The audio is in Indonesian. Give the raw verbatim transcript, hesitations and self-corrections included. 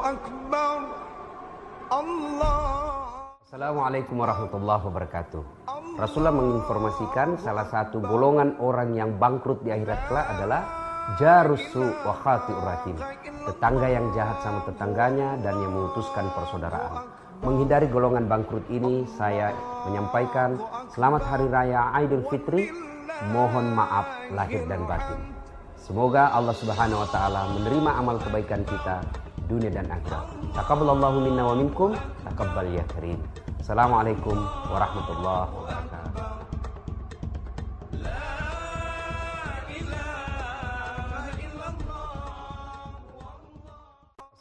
Akbar. Allah. Assalamualaikum warahmatullahi wabarakatuh. Rasulullah menginformasikan salah satu golongan orang yang bangkrut di akhirat kelak adalah jarusu wa khati'ur rahim, tetangga yang jahat sama tetangganya dan yang memutuskan persaudaraan. Menghindari golongan bangkrut ini, saya menyampaikan selamat hari raya Idul Fitri, mohon maaf lahir dan batin. Semoga Allah Subhanahu wa taala menerima amal kebaikan kita dunia dan akhirat. Taqabbalallahu minna wa minkum, taqabbal ya karim. Assalamualaikum warahmatullahi wabarakatuh.